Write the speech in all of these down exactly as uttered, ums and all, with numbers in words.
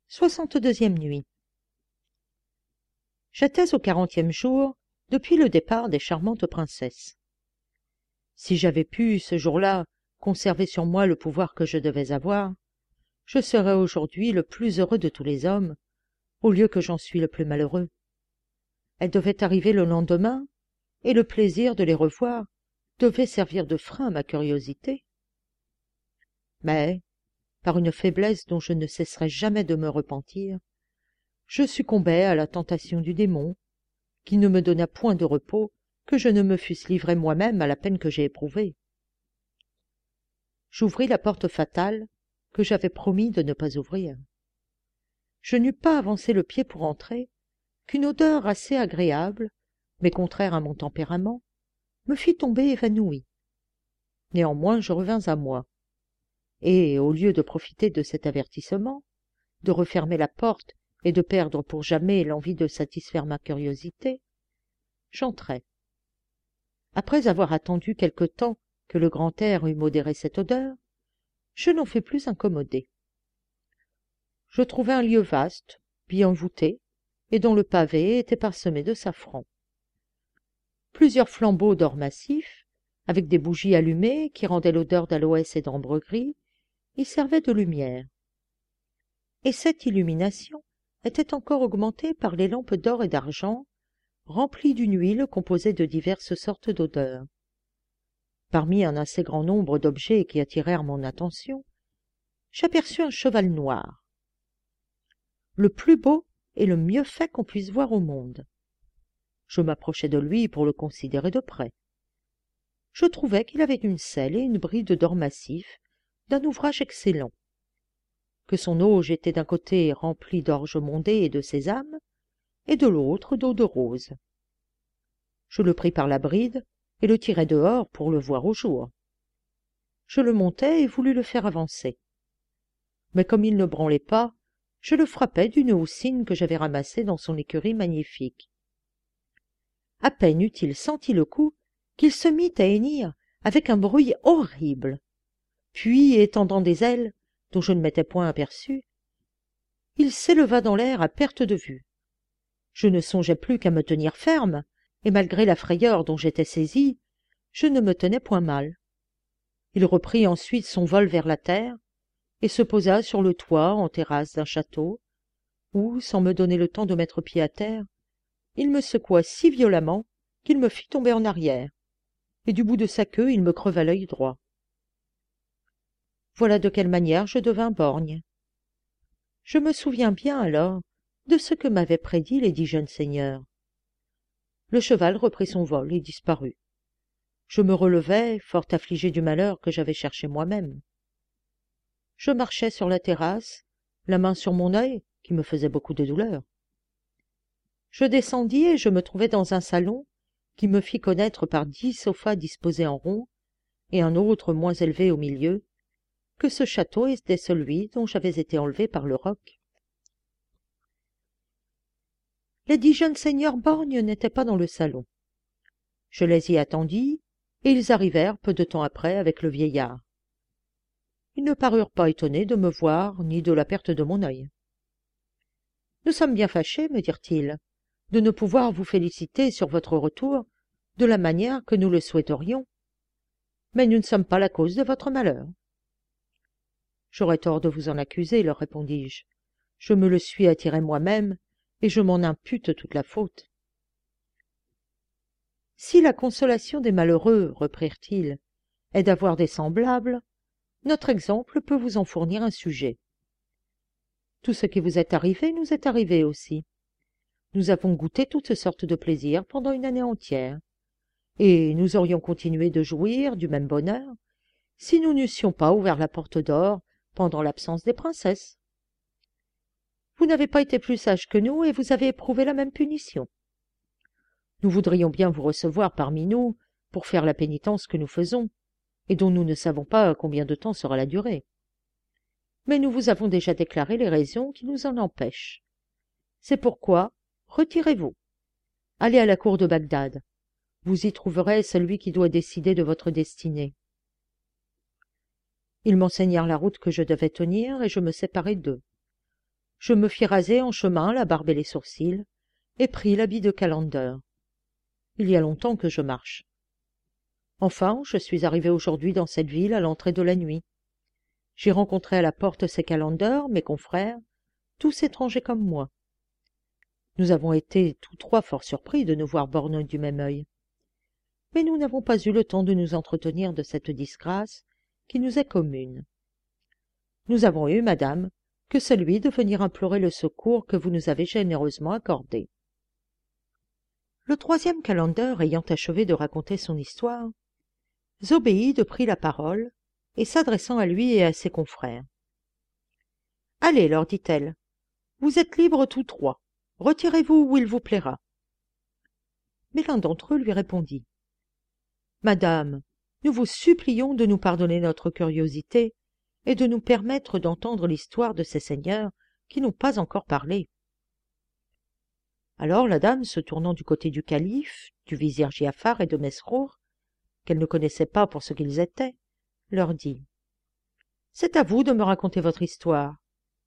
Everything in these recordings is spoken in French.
soixante-deuxième nuit. J'étais au quarantième jour depuis le départ des charmantes princesses. Si j'avais pu, ce jour-là, conserver sur moi le pouvoir que je devais avoir, je serais aujourd'hui le plus heureux de tous les hommes, au lieu que j'en suis le plus malheureux. Elles devaient arriver le lendemain, et le plaisir de les revoir devait servir de frein à ma curiosité. Mais, par une faiblesse dont je ne cesserai jamais de me repentir, je succombai à la tentation du démon, qui ne me donna point de repos que je ne me fusse livré moi-même à la peine que j'ai éprouvée. J'ouvris la porte fatale que j'avais promis de ne pas ouvrir. Je n'eus pas avancé le pied pour entrer qu'une odeur assez agréable, mais contraire à mon tempérament, me fit tomber évanouie. Néanmoins je revins à moi, et, au lieu de profiter de cet avertissement, de refermer la porte et de perdre pour jamais l'envie de satisfaire ma curiosité, j'entrai. Après avoir attendu quelque temps que le grand air eût modéré cette odeur, je n'en fus plus incommodé. Je trouvai un lieu vaste, bien voûté, et dont le pavé était parsemé de safran. Plusieurs flambeaux d'or massif, avec des bougies allumées qui rendaient l'odeur d'aloès et d'ambre gris, y servaient de lumière. Et cette illumination était encore augmentée par les lampes d'or et d'argent, remplies d'une huile composée de diverses sortes d'odeurs. Parmi un assez grand nombre d'objets qui attirèrent mon attention, j'aperçus un cheval noir, le plus beau et le mieux fait qu'on puisse voir au monde. Je m'approchai de lui pour le considérer de près. Je trouvai qu'il avait une selle et une bride d'or massif d'un ouvrage excellent, que son auge était d'un côté remplie d'orge mondée et de sésame, et de l'autre d'eau de rose. Je le pris par la bride et le tirai dehors pour le voir au jour. Je le montai et voulus le faire avancer. Mais comme il ne branlait pas, je le frappai d'une houssine que j'avais ramassée dans son écurie magnifique. À peine eut-il senti le coup qu'il se mit à hennir avec un bruit horrible. Puis, étendant des ailes, dont je ne m'étais point aperçu, il s'éleva dans l'air à perte de vue. Je ne songeais plus qu'à me tenir ferme, et malgré la frayeur dont j'étais saisi, je ne me tenais point mal. Il reprit ensuite son vol vers la terre, et se posa sur le toit en terrasse d'un château, où, sans me donner le temps de mettre pied à terre, il me secoua si violemment qu'il me fit tomber en arrière, et du bout de sa queue il me creva l'œil droit. Voilà de quelle manière je devins borgne. Je me souviens bien alors de ce que m'avaient prédit les dix jeunes seigneurs. Le cheval reprit son vol et disparut. Je me relevai, fort affligé du malheur que j'avais cherché moi-même. Je marchais sur la terrasse, la main sur mon œil, qui me faisait beaucoup de douleur. Je descendis et je me trouvai dans un salon qui me fit connaître par dix sofas disposés en rond, et un autre moins élevé au milieu, que ce château était celui dont j'avais été enlevé par le roc. Les dix jeunes seigneurs borgnes n'étaient pas dans le salon. Je les y attendis, et ils arrivèrent peu de temps après avec le vieillard. Ils ne parurent pas étonnés de me voir, ni de la perte de mon œil. « Nous sommes bien fâchés, me dirent-ils, de ne pouvoir vous féliciter sur votre retour de la manière que nous le souhaiterions. Mais nous ne sommes pas la cause de votre malheur. »« J'aurais tort de vous en accuser, leur répondis-je. Je me le suis attiré moi-même, et je m'en impute toute la faute. »« Si la consolation des malheureux, reprirent-ils, est d'avoir des semblables, notre exemple peut vous en fournir un sujet. Tout ce qui vous est arrivé nous est arrivé aussi. Nous avons goûté toutes sortes de plaisirs pendant une année entière, et nous aurions continué de jouir du même bonheur si nous n'eussions pas ouvert la porte d'or pendant l'absence des princesses. Vous n'avez pas été plus sage que nous, et vous avez éprouvé la même punition. Nous voudrions bien vous recevoir parmi nous pour faire la pénitence que nous faisons, et dont nous ne savons pas combien de temps sera la durée. Mais nous vous avons déjà déclaré les raisons qui nous en empêchent. C'est pourquoi, retirez-vous. Allez à la cour de Bagdad. Vous y trouverez celui qui doit décider de votre destinée. Ils m'enseignèrent la route que je devais tenir, et je me séparai d'eux. Je me fis raser en chemin la barbe et les sourcils, et pris l'habit de calender. Il y a longtemps que je marche. Enfin, je suis arrivé aujourd'hui dans cette ville à l'entrée de la nuit. J'ai rencontré à la porte ces calenders, mes confrères, tous étrangers comme moi. Nous avons été tous trois fort surpris de nous voir borgnes du même œil. Mais nous n'avons pas eu le temps de nous entretenir de cette disgrâce qui nous est commune. Nous avons eu, madame, que celui de venir implorer le secours que vous nous avez généreusement accordé. Le troisième calender ayant achevé de raconter son histoire, Zobéide prit la parole, et s'adressant à lui et à ses confrères. « Allez, leur dit-elle, vous êtes libres tous trois, retirez-vous où il vous plaira. » Mais l'un d'entre eux lui répondit. « Madame, nous vous supplions de nous pardonner notre curiosité et de nous permettre d'entendre l'histoire de ces seigneurs qui n'ont pas encore parlé. » Alors la dame, se tournant du côté du calife, du vizir Giafar et de Mesrour, qu'elle ne connaissait pas pour ce qu'ils étaient, leur dit « C'est à vous de me raconter votre histoire. Parlez. »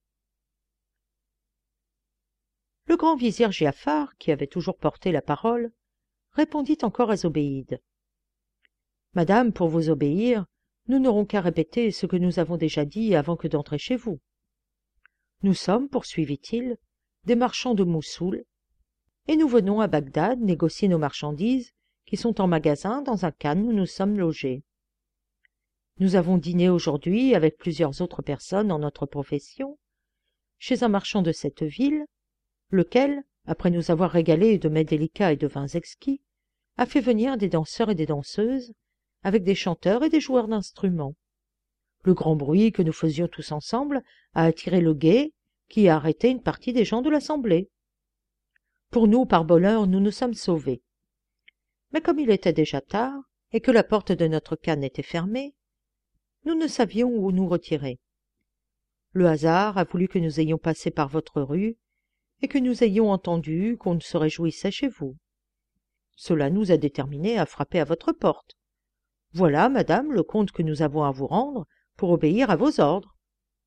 Le grand vizir Giafar, qui avait toujours porté la parole, répondit encore à Zobéide. « Madame, pour vous obéir, nous n'aurons qu'à répéter ce que nous avons déjà dit avant que d'entrer chez vous. Nous sommes, poursuivit-il, des marchands de Moussoul, et nous venons à Bagdad négocier nos marchandises qui sont en magasin dans un khan où nous sommes logés. Nous avons dîné aujourd'hui avec plusieurs autres personnes en notre profession, chez un marchand de cette ville, lequel, après nous avoir régalés de mets délicats et de vins exquis, a fait venir des danseurs et des danseuses, avec des chanteurs et des joueurs d'instruments. Le grand bruit que nous faisions tous ensemble a attiré le guet, qui a arrêté une partie des gens de l'assemblée. Pour nous, par bonheur, nous nous sommes sauvés. Mais comme il était déjà tard, et que la porte de notre khan était fermée, nous ne savions où nous retirer. Le hasard a voulu que nous ayons passé par votre rue, et que nous ayons entendu qu'on se réjouissait chez vous. Cela nous a déterminés à frapper à votre porte. Voilà, madame, le compte que nous avons à vous rendre pour obéir à vos ordres. »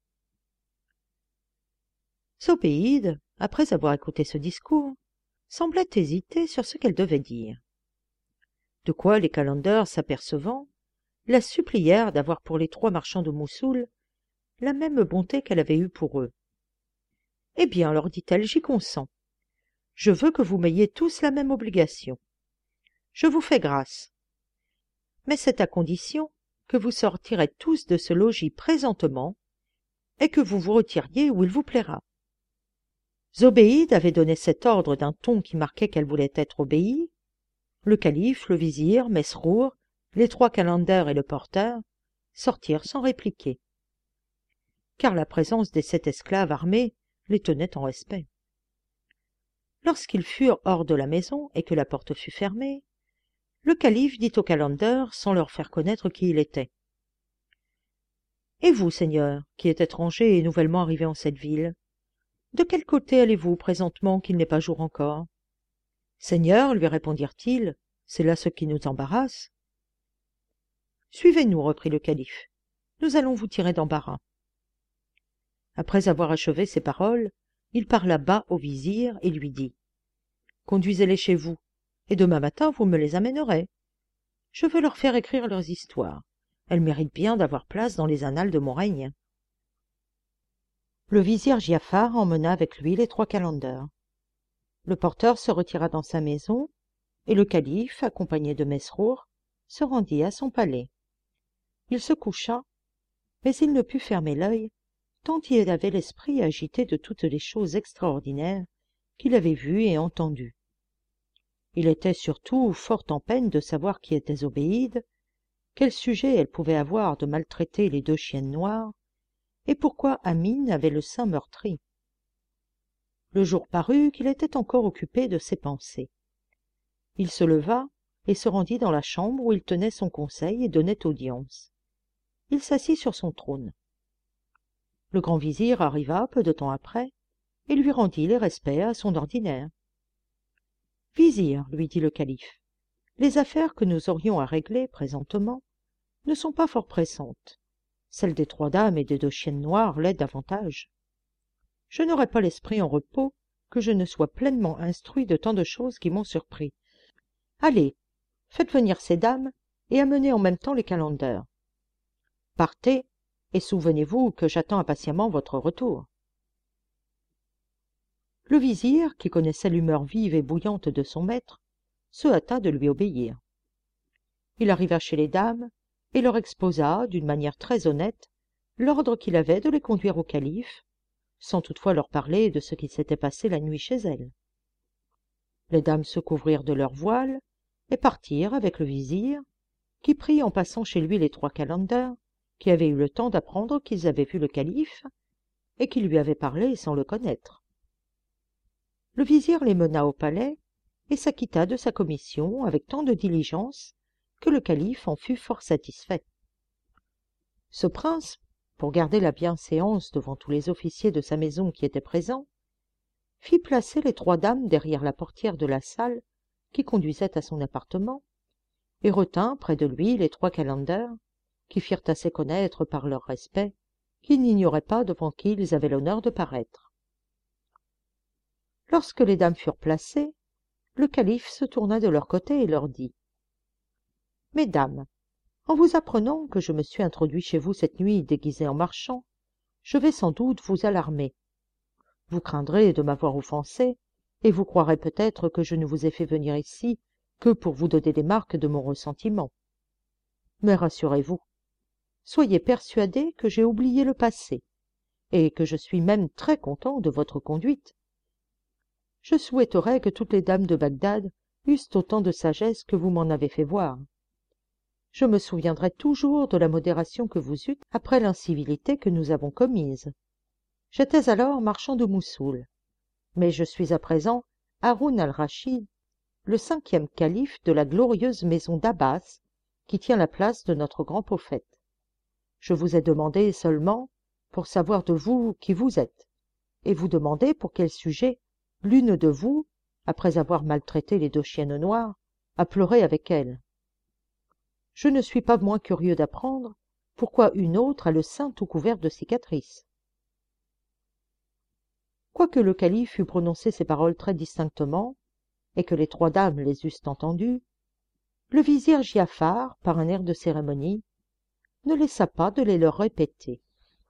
Zobéide, après avoir écouté ce discours, semblait hésiter sur ce qu'elle devait dire. De quoi les calenders, s'apercevant, la supplièrent d'avoir pour les trois marchands de Moussoul la même bonté qu'elle avait eue pour eux. « Eh bien, leur dit-elle, j'y consens. Je veux que vous m'ayez tous la même obligation. Je vous fais grâce. Mais c'est à condition que vous sortirez tous de ce logis présentement et que vous vous retiriez où il vous plaira. » Zobéide avait donné cet ordre d'un ton qui marquait qu'elle voulait être obéie. Le calife, le vizir, Mesrour, les trois calenders et le porteur sortirent sans répliquer, car la présence des sept esclaves armés les tenait en respect. Lorsqu'ils furent hors de la maison et que la porte fut fermée, le calife dit aux calenders sans leur faire connaître qui il était. « Et vous, seigneur, qui êtes étranger et nouvellement arrivé en cette ville, de quel côté allez-vous présentement qu'il n'est pas jour encore ?»« Seigneur, lui répondirent-ils, c'est là ce qui nous embarrasse. »« Suivez-nous, reprit le calife, nous allons vous tirer d'embarras. » Après avoir achevé ces paroles, il parla bas au vizir et lui dit « Conduisez-les chez vous, et demain matin vous me les amènerez. Je veux leur faire écrire leurs histoires. Elles méritent bien d'avoir place dans les annales de mon règne. » Le vizir Giafar emmena avec lui les trois calenders. Le porteur se retira dans sa maison, et le calife, accompagné de Mesrour, se rendit à son palais. Il se coucha, mais il ne put fermer l'œil, tant il avait l'esprit agité de toutes les choses extraordinaires qu'il avait vues et entendues. Il était surtout fort en peine de savoir qui était Zobéide, quel sujet elle pouvait avoir de maltraiter les deux chiennes noires, et pourquoi Amine avait le sein meurtri. Le jour parut qu'il était encore occupé de ses pensées. Il se leva et se rendit dans la chambre où il tenait son conseil et donnait audience. Il s'assit sur son trône. Le grand vizir arriva peu de temps après et lui rendit les respects à son ordinaire. « Vizir, lui dit le calife, les affaires que nous aurions à régler présentement ne sont pas fort pressantes. Celle des trois dames et des deux chiennes noires l'est davantage. Je n'aurai pas l'esprit en repos que je ne sois pleinement instruit de tant de choses qui m'ont surpris. Allez, faites venir ces dames et amenez en même temps les calenders. Partez, et souvenez-vous que j'attends impatiemment votre retour. » Le vizir, qui connaissait l'humeur vive et bouillante de son maître, se hâta de lui obéir. Il arriva chez les dames et leur exposa, d'une manière très honnête, l'ordre qu'il avait de les conduire au calife, sans toutefois leur parler de ce qui s'était passé la nuit chez elles. Les dames se couvrirent de leurs voiles et partirent avec le vizir, qui prit en passant chez lui les trois calenders, qui avaient eu le temps d'apprendre qu'ils avaient vu le calife et qui lui avaient parlé sans le connaître. Le vizir les mena au palais et s'acquitta de sa commission avec tant de diligence que le calife en fut fort satisfait. Ce prince, pour garder la bienséance devant tous les officiers de sa maison qui étaient présents, fit placer les trois dames derrière la portière de la salle qui conduisait à son appartement, et retint près de lui les trois calenders, qui firent assez connaître par leur respect qu'ils n'ignoraient pas devant qui ils avaient l'honneur de paraître. Lorsque les dames furent placées, le calife se tourna de leur côté et leur dit « Mesdames, en vous apprenant que je me suis introduit chez vous cette nuit déguisé en marchand, je vais sans doute vous alarmer. Vous craindrez de m'avoir offensé, et vous croirez peut-être que je ne vous ai fait venir ici que pour vous donner des marques de mon ressentiment. Mais rassurez-vous, soyez persuadés que j'ai oublié le passé, et que je suis même très content de votre conduite. Je souhaiterais que toutes les dames de Bagdad eussent autant de sagesse que vous m'en avez fait voir. Je me souviendrai toujours de la modération que vous eûtes après l'incivilité que nous avons commise. J'étais alors marchand de moussoul, mais je suis à présent Haroun al-Rachid, le cinquième calife de la glorieuse maison d'Abbas, qui tient la place de notre grand prophète. Je vous ai demandé seulement pour savoir de vous qui vous êtes, et vous demander pour quel sujet l'une de vous, après avoir maltraité les deux chiennes noires, a pleuré avec elles. Je ne suis pas moins curieux d'apprendre pourquoi une autre a le sein tout couvert de cicatrices. » Quoique le calife eût prononcé ces paroles très distinctement, et que les trois dames les eussent entendues, le vizir Giafar, par un air de cérémonie, ne laissa pas de les leur répéter.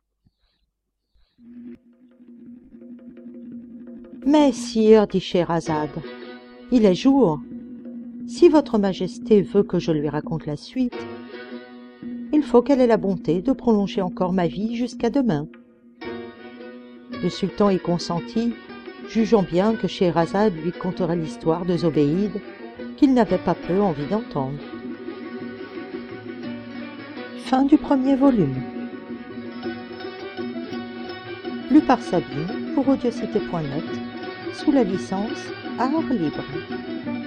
« Mais, sire, dit Scheherazade, il est jour. Si votre majesté veut que je lui raconte la suite, il faut qu'elle ait la bonté de prolonger encore ma vie jusqu'à demain. » Le sultan y consentit, jugeant bien que Scheherazade lui conterait l'histoire de Zobéide, qu'il n'avait pas peu envie d'entendre. Fin du premier volume. Lu par Sabine pour audiocité point net, sous la licence Art Libre.